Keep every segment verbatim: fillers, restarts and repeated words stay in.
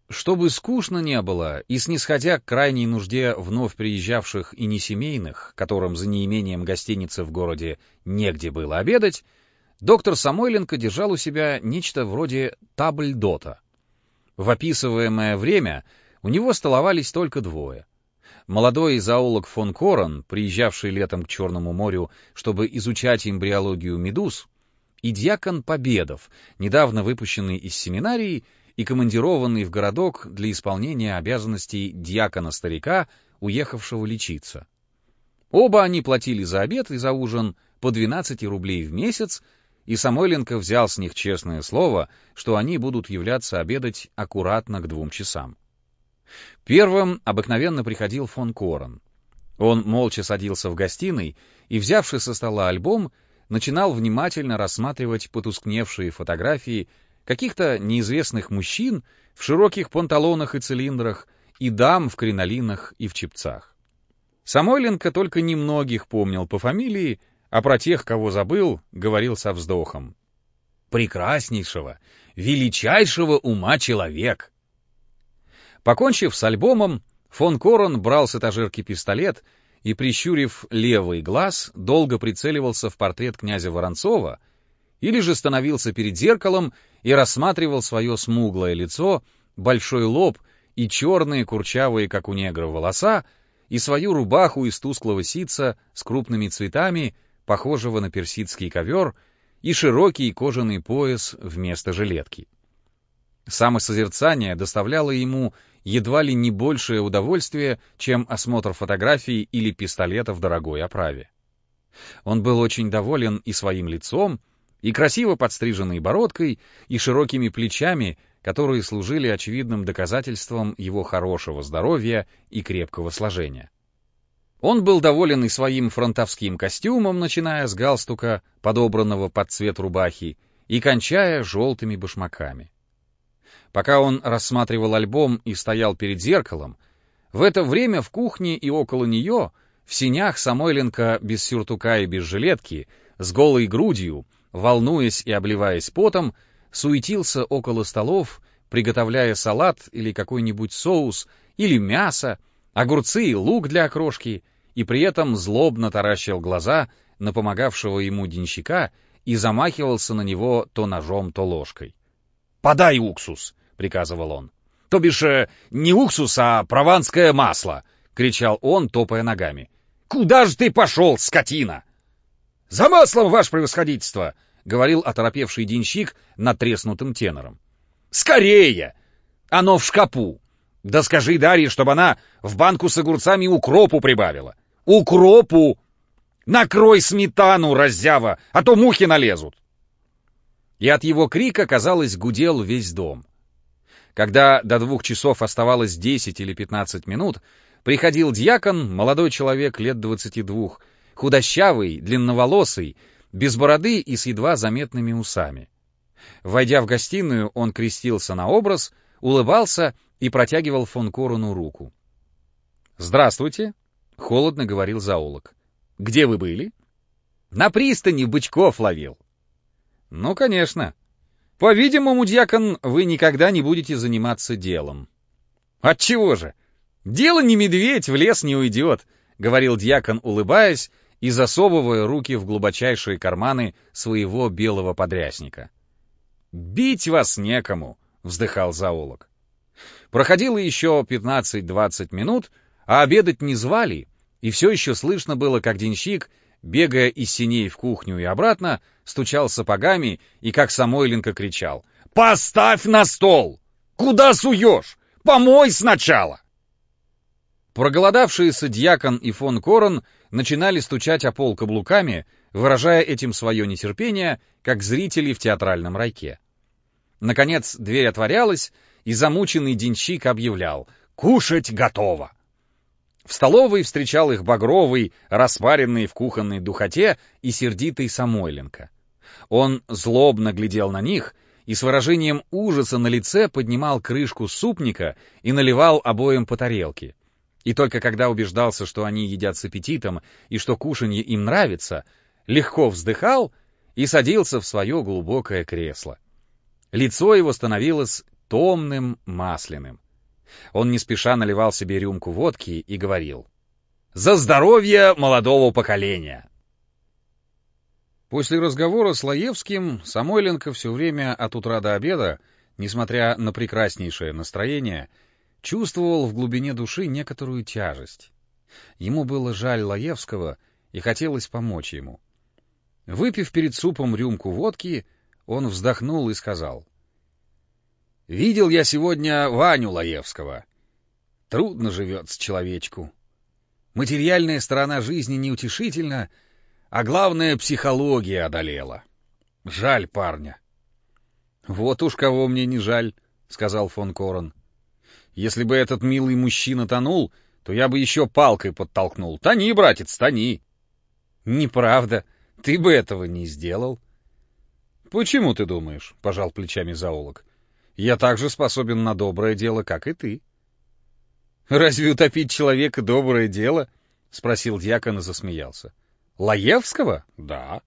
Чтобы скучно не было, и снисходя к крайней нужде вновь приезжавших и несемейных, которым за неимением гостиницы в городе негде было обедать, доктор Самойленко держал у себя нечто вроде табльдота. В описываемое время у него столовались только двое. Молодой зоолог фон Корен, приезжавший летом к Черному морю, чтобы изучать эмбриологию медуз, и дьякон Победов, недавно выпущенный из семинарии и командированный в городок для исполнения обязанностей дьякона-старика, уехавшего лечиться. Оба они платили за обед и за ужин по двенадцать рублей в месяц, и Самойленко взял с них честное слово, что они будут являться обедать аккуратно к двум часам. Первым обыкновенно приходил фон Корен. Он молча садился в гостиной и, взявши со стола альбом, начинал внимательно рассматривать потускневшие фотографии каких-то неизвестных мужчин в широких панталонах и цилиндрах и дам в кринолинах и в чепцах. Самойленко только немногих помнил по фамилии, а про тех, кого забыл, говорил со вздохом. «Прекраснейшего, величайшего ума человек!» Покончив с альбомом, фон Корен брал с этажерки пистолет и, прищурив левый глаз, долго прицеливался в портрет князя Воронцова или же становился перед зеркалом и рассматривал свое смуглое лицо, большой лоб и черные курчавые, как у негра, волоса, и свою рубаху из тусклого ситца с крупными цветами, похожего на персидский ковер, и широкий кожаный пояс вместо жилетки. Самосозерцание доставляло ему едва ли не большее удовольствие, чем осмотр фотографий или пистолета в дорогой оправе. Он был очень доволен и своим лицом, и красиво подстриженной бородкой, и широкими плечами, которые служили очевидным доказательством его хорошего здоровья и крепкого сложения. Он был доволен и своим фронтовским костюмом, начиная с галстука, подобранного под цвет рубахи, и кончая желтыми башмаками. Пока он рассматривал альбом и стоял перед зеркалом, в это время в кухне и около нее, в сенях, Самойленко без сюртука и без жилетки, с голой грудью, волнуясь и обливаясь потом, суетился около столов, приготовляя салат или какой-нибудь соус, или мясо, огурцы и лук для окрошки, и при этом злобно таращил глаза на помогавшего ему денщика и замахивался на него то ножом, то ложкой. «Подай уксус!» — приказывал он. «То бишь, не уксус, а прованское масло!» — кричал он, топая ногами. «Куда же ты пошел, скотина?» «За маслом, ваше превосходительство!» — говорил оторопевший денщик надтреснутым тенором. «Скорее! Оно в шкапу! Да скажи Дарье, чтобы она в банку с огурцами укропу прибавила! Укропу! Накрой сметану, раззява, а то мухи налезут!» И от его крика, казалось, гудел весь дом. Когда до двух часов оставалось десять или пятнадцать минут, приходил дьякон, молодой человек лет двадцати двух, худощавый, длинноволосый, без бороды и с едва заметными усами. Войдя в гостиную, он крестился на образ, улыбался и протягивал фон Корену руку. «Здравствуйте», — холодно говорил зоолог. «Где вы были?» «На пристани бычков ловил». «Ну, конечно. По-видимому, дьякон, вы никогда не будете заниматься делом». «Отчего же? Дело не медведь, в лес не уйдет», — говорил дьякон, улыбаясь и засовывая руки в глубочайшие карманы своего белого подрясника. «Бить вас некому», — вздыхал зоолог. Проходило еще пятнадцать-двадцать минут, а обедать не звали, и все еще слышно было, как денщик, бегая из сеней в кухню и обратно, стучал сапогами и, как Самойленко, кричал: «Поставь на стол! Куда суешь? Помой сначала!» Проголодавшиеся дьякон и фон Корен начинали стучать о пол каблуками, выражая этим свое нетерпение, как зрители в театральном райке. Наконец дверь отворялась, и замученный денщик объявлял: «Кушать готово!» В столовой встречал их багровый, распаренный в кухонной духоте и сердитый Самойленко. Он злобно глядел на них и с выражением ужаса на лице поднимал крышку супника и наливал обоим по тарелке. И только когда убеждался, что они едят с аппетитом и что кушанье им нравится, легко вздыхал и садился в свое глубокое кресло. Лицо его становилось томным, масляным. Он не спеша наливал себе рюмку водки и говорил: «За здоровье молодого поколения!» После разговора с Лаевским Самойленко все время от утра до обеда, несмотря на прекраснейшее настроение, чувствовал в глубине души некоторую тяжесть. Ему было жаль Лаевского и хотелось помочь ему. Выпив перед супом рюмку водки, он вздохнул и сказал: «Видел я сегодня Ваню Лаевского. Трудно живется человечку. Материальная сторона жизни неутешительна, а главное, психология одолела. Жаль парня». «Вот уж кого мне не жаль», — сказал фон Корен. «Если бы этот милый мужчина тонул, то я бы еще палкой подтолкнул. Тони, братец, тони». «Неправда, ты бы этого не сделал». «Почему ты думаешь?» — пожал плечами зоолог. «Я также способен на доброе дело, как и ты». «Разве утопить человека доброе дело?» — спросил дьякон и засмеялся. «Лаевского? Да».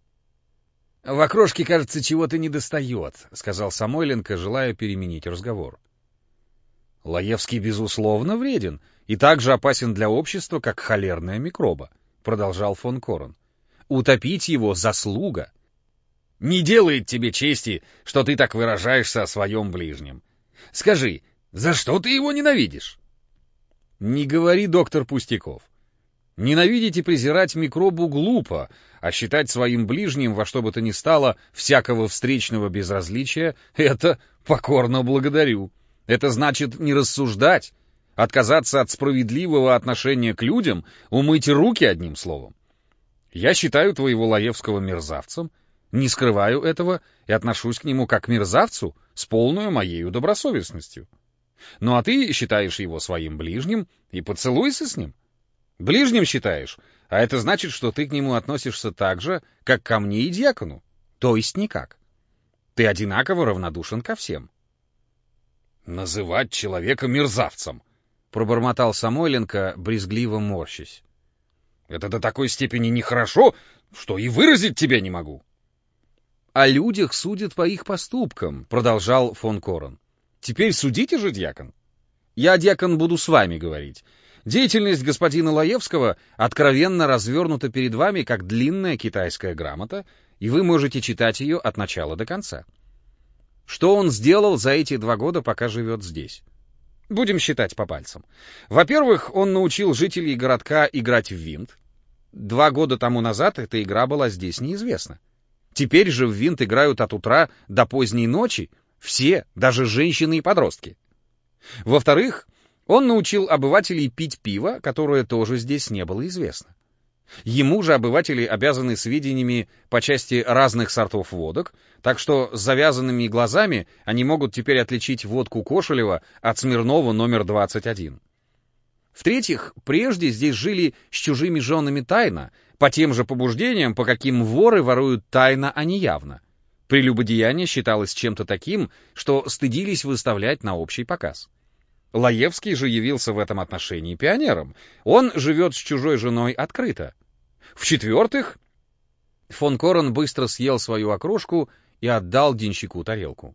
«В окрошке, кажется, чего-то недостает», — сказал Самойленко, желая переменить разговор. «Лаевский, безусловно, вреден и так же опасен для общества, как холерная микроба», — продолжал фон Корен. «Утопить его — заслуга. Не делает тебе чести, что ты так выражаешься о своем ближнем. Скажи, за что ты его ненавидишь?» «Не говори, доктор, пустяков. Ненавидеть и презирать микробу глупо, а считать своим ближним во что бы то ни стало всякого встречного безразличия — это покорно благодарю. Это значит не рассуждать, отказаться от справедливого отношения к людям, умыть руки одним словом. Я считаю твоего Лаевского мерзавцем, не скрываю этого и отношусь к нему как к мерзавцу с полной моею добросовестностью. Ну а ты считаешь его своим ближним и поцелуйся с ним. Ближним считаешь, а это значит, что ты к нему относишься так же, как ко мне и дьякону, то есть никак. Ты одинаково равнодушен ко всем». «Называть человека мерзавцем», — пробормотал Самойленко, брезгливо морщась. «Это до такой степени нехорошо, что и выразить тебя не могу». «О людях судят по их поступкам», — продолжал фон Корен. «Теперь судите же, дьякон. Я, дьякон, буду с вами говорить. Деятельность господина Лаевского откровенно развернута перед вами, как длинная китайская грамота, и вы можете читать ее от начала до конца. Что он сделал за эти два года, пока живет здесь? Будем считать по пальцам. Во-первых, он научил жителей городка играть в винт. Два года тому назад эта игра была здесь неизвестна. Теперь же в винт играют от утра до поздней ночи все, даже женщины и подростки. Во-вторых, он научил обывателей пить пиво, которое тоже здесь не было известно. Ему же обыватели обязаны сведениями по части разных сортов водок, так что с завязанными глазами они могут теперь отличить водку Кошелева от Смирнова номер двадцать один. В-третьих, прежде здесь жили с чужими женами тайно, по тем же побуждениям, по каким воры воруют тайно, а не явно. Прелюбодеяние считалось чем-то таким, что стыдились выставлять на общий показ. Лаевский же явился в этом отношении пионером. Он живет с чужой женой открыто. В-четвертых, фон Корен быстро съел свою окрошку и отдал денщику тарелку.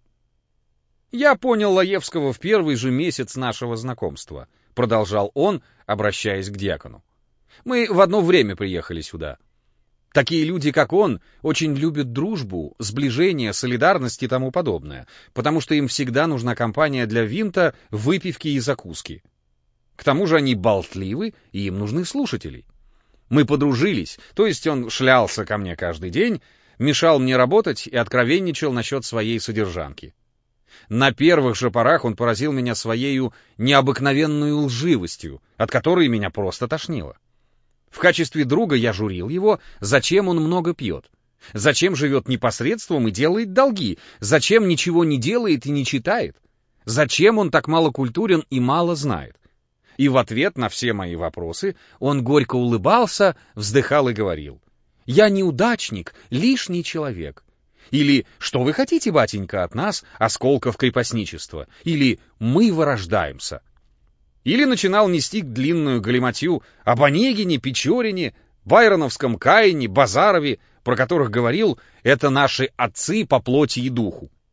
«Я понял Лаевского в первый же месяц нашего знакомства», — продолжал он, обращаясь к дьякону. «Мы в одно время приехали сюда. Такие люди, как он, очень любят дружбу, сближение, солидарность и тому подобное, потому что им всегда нужна компания для винта, выпивки и закуски. К тому же они болтливы, и им нужны слушатели. Мы подружились, то есть он шлялся ко мне каждый день, мешал мне работать и откровенничал насчет своей содержанки. На первых же порах он поразил меня своею необыкновенной лживостью, от которой меня просто тошнило. В качестве друга я журил его, зачем он много пьет, зачем живет непосредством и делает долги, зачем ничего не делает и не читает, зачем он так мало культурен и мало знает. И в ответ на все мои вопросы он горько улыбался, вздыхал и говорил: «Я неудачник, лишний человек». Или «Что вы хотите, батенька, от нас, осколков крепостничества?» Или «Мы вырождаемся». Или начинал нести длинную галиматью об Онегине, Печорине, Байроновском Каине, Базарове, про которых говорил: «Это наши отцы по плоти и духу».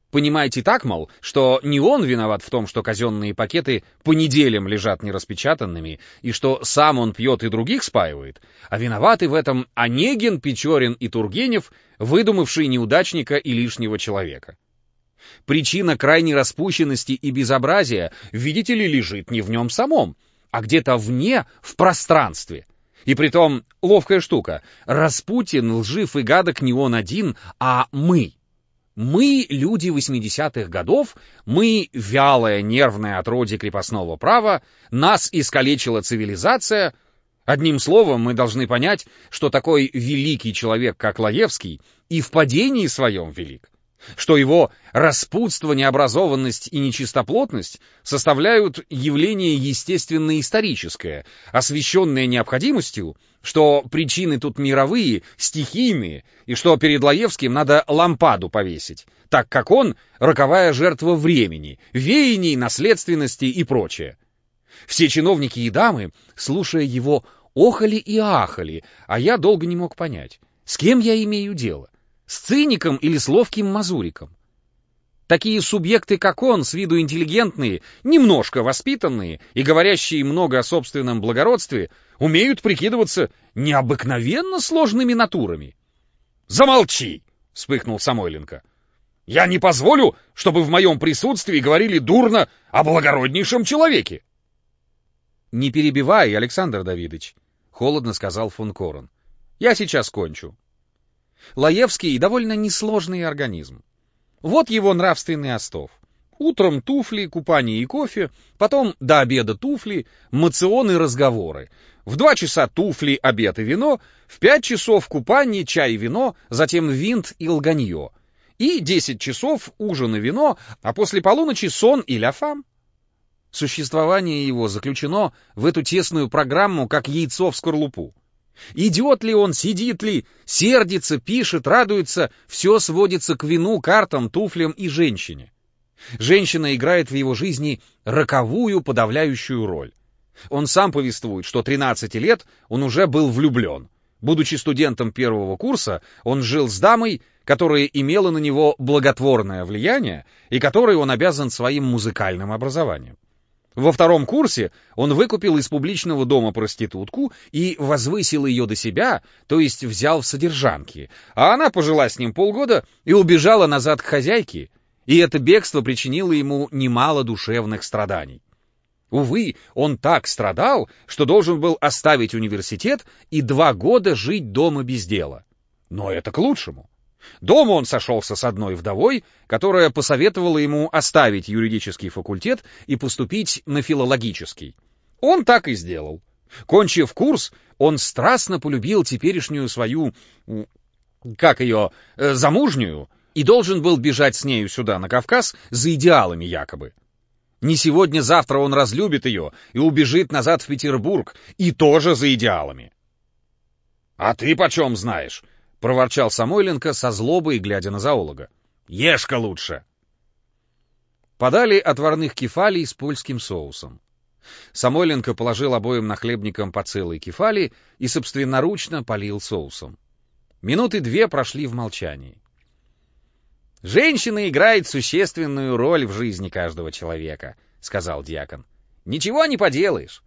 Понимаете так, мол, что не он виноват в том, что казенные пакеты по неделям лежат нераспечатанными, и что сам он пьет и других спаивает, а виноваты в этом Онегин, Печорин и Тургенев, выдумавшие неудачника и лишнего человека. Причина крайней распущенности и безобразия, видите ли, лежит не в нем самом, а где-то вне, в пространстве. И притом, ловкая штука, Распутин, лжив и гадок не он один, а мы. Мы, люди восьмидесятых годов, мы, вялое нервное отродье крепостного права, нас искалечила цивилизация. Одним словом, мы должны понять, что такой великий человек, как Лаевский, и в падении своем велик, что его распутство, необразованность и нечистоплотность составляют явление естественно-историческое, освещенное необходимостью, что причины тут мировые, стихийные, и что перед Лаевским надо лампаду повесить, так как он — роковая жертва времени, веяний, наследственности и прочее. Все чиновники и дамы, слушая его, охали и ахали, а я долго не мог понять, с кем я имею дело. С циником или с ловким мазуриком? Такие субъекты, как он, с виду интеллигентные, немножко воспитанные и говорящие много о собственном благородстве, умеют прикидываться необыкновенно сложными натурами. «Замолчи!» — вспыхнул Самойленко. «Я не позволю, чтобы в моем присутствии говорили дурно о благороднейшем человеке!» «Не перебивай, Александр Давидович», — холодно сказал фон Корен. «Я сейчас кончу». Лаевский — довольно несложный организм. Вот его нравственный остов. Утром туфли, купание и кофе, потом до обеда туфли, моцион и разговоры. В два часа туфли, обед и вино, в пять часов купание, чай и вино, затем винт и лганье. И десять часов ужин и вино, а после полуночи сон и ля фам. Существование его заключено в эту тесную программу, как яйцо в скорлупу. Идет ли он, сидит ли, сердится, пишет, радуется, все сводится к вину, картам, туфлям и женщине. Женщина играет в его жизни роковую подавляющую роль. Он сам повествует, что тринадцати лет он уже был влюблен. Будучи студентом первого курса, он жил с дамой, которая имела на него благотворное влияние и которой он обязан своим музыкальным образованием. Во втором курсе он выкупил из публичного дома проститутку и возвысил ее до себя, то есть взял в содержанки, а она пожила с ним полгода и убежала назад к хозяйке, и это бегство причинило ему немало душевных страданий. Увы, он так страдал, что должен был оставить университет и два года жить дома без дела. Но это к лучшему. Дома он сошелся с одной вдовой, которая посоветовала ему оставить юридический факультет и поступить на филологический. Он так и сделал. Кончив курс, он страстно полюбил теперешнюю свою, как ее, замужнюю, и должен был бежать с нею сюда, на Кавказ, за идеалами якобы. Не сегодня-завтра он разлюбит ее и убежит назад в Петербург, и тоже за идеалами. — А ты почем знаешь? — проворчал Самойленко со злобой, глядя на зоолога. — Ешь-ка лучше! Подали отварных кефалий с польским соусом. Самойленко положил обоим нахлебникам по целой кефали и собственноручно полил соусом. Минуты две прошли в молчании. — Женщина играет существенную роль в жизни каждого человека, — сказал дьякон. — Ничего не поделаешь.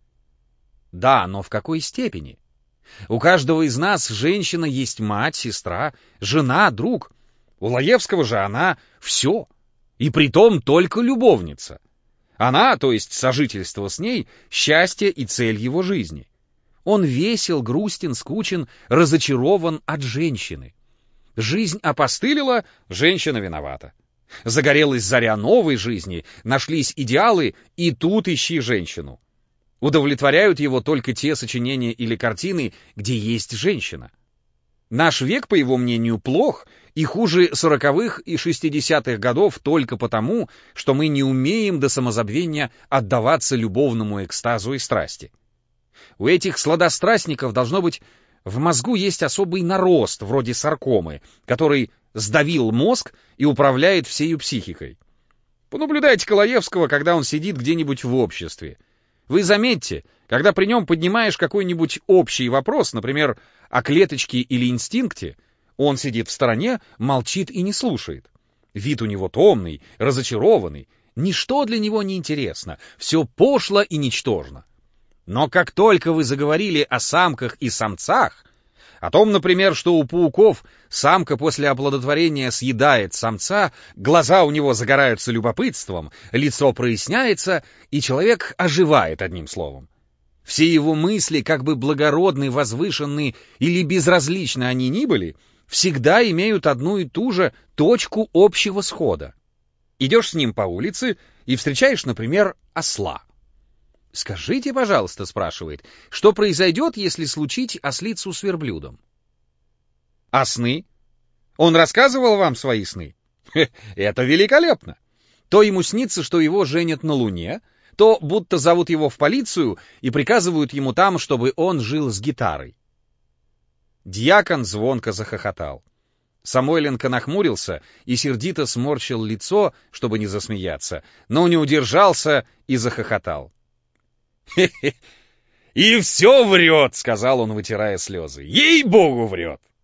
— Да, но в какой степени? У каждого из нас женщина есть мать, сестра, жена, друг. У Лаевского же она все, и притом только любовница. Она, то есть сожительство с ней, счастье и цель его жизни. Он весел, грустен, скучен, разочарован от женщины. Жизнь опостылила, женщина виновата. Загорелась заря новой жизни, нашлись идеалы, и тут ищи женщину. Удовлетворяют его только те сочинения или картины, где есть женщина. Наш век, по его мнению, плох и хуже сороковых и шестидесятых годов только потому, что мы не умеем до самозабвения отдаваться любовному экстазу и страсти. У этих сладострастников должно быть в мозгу есть особый нарост, вроде саркомы, который сдавил мозг и управляет всею психикой. Понаблюдайте Лаевского, когда он сидит где-нибудь в обществе. Вы заметьте, когда при нем поднимаешь какой-нибудь общий вопрос, например, о клеточке или инстинкте, он сидит в стороне, молчит и не слушает. Вид у него томный, разочарованный. Ничто для него не интересно, все пошло и ничтожно. Но как только вы заговорили о самках и самцах, о том, например, что у пауков самка после оплодотворения съедает самца, глаза у него загораются любопытством, лицо проясняется, и человек оживает, одним словом. Все его мысли, как бы благородны, возвышенны или безразличны они ни были, всегда имеют одну и ту же точку общего схода. Идешь с ним по улице и встречаешь, например, осла. «Скажите, пожалуйста, — спрашивает, — что произойдет, если случить ослицу с верблюдом?» «А сны? Он рассказывал вам свои сны?» Хе, это великолепно! То ему снится, что его женят на Луне, то будто зовут его в полицию и приказывают ему там, чтобы он жил с гитарой. Дьякон звонко захохотал. Самойленко нахмурился и сердито сморщил лицо, чтобы не засмеяться, но не удержался и захохотал. «Хе-хе! И все врет!» — сказал он, вытирая слезы. «Ей-богу, врет!»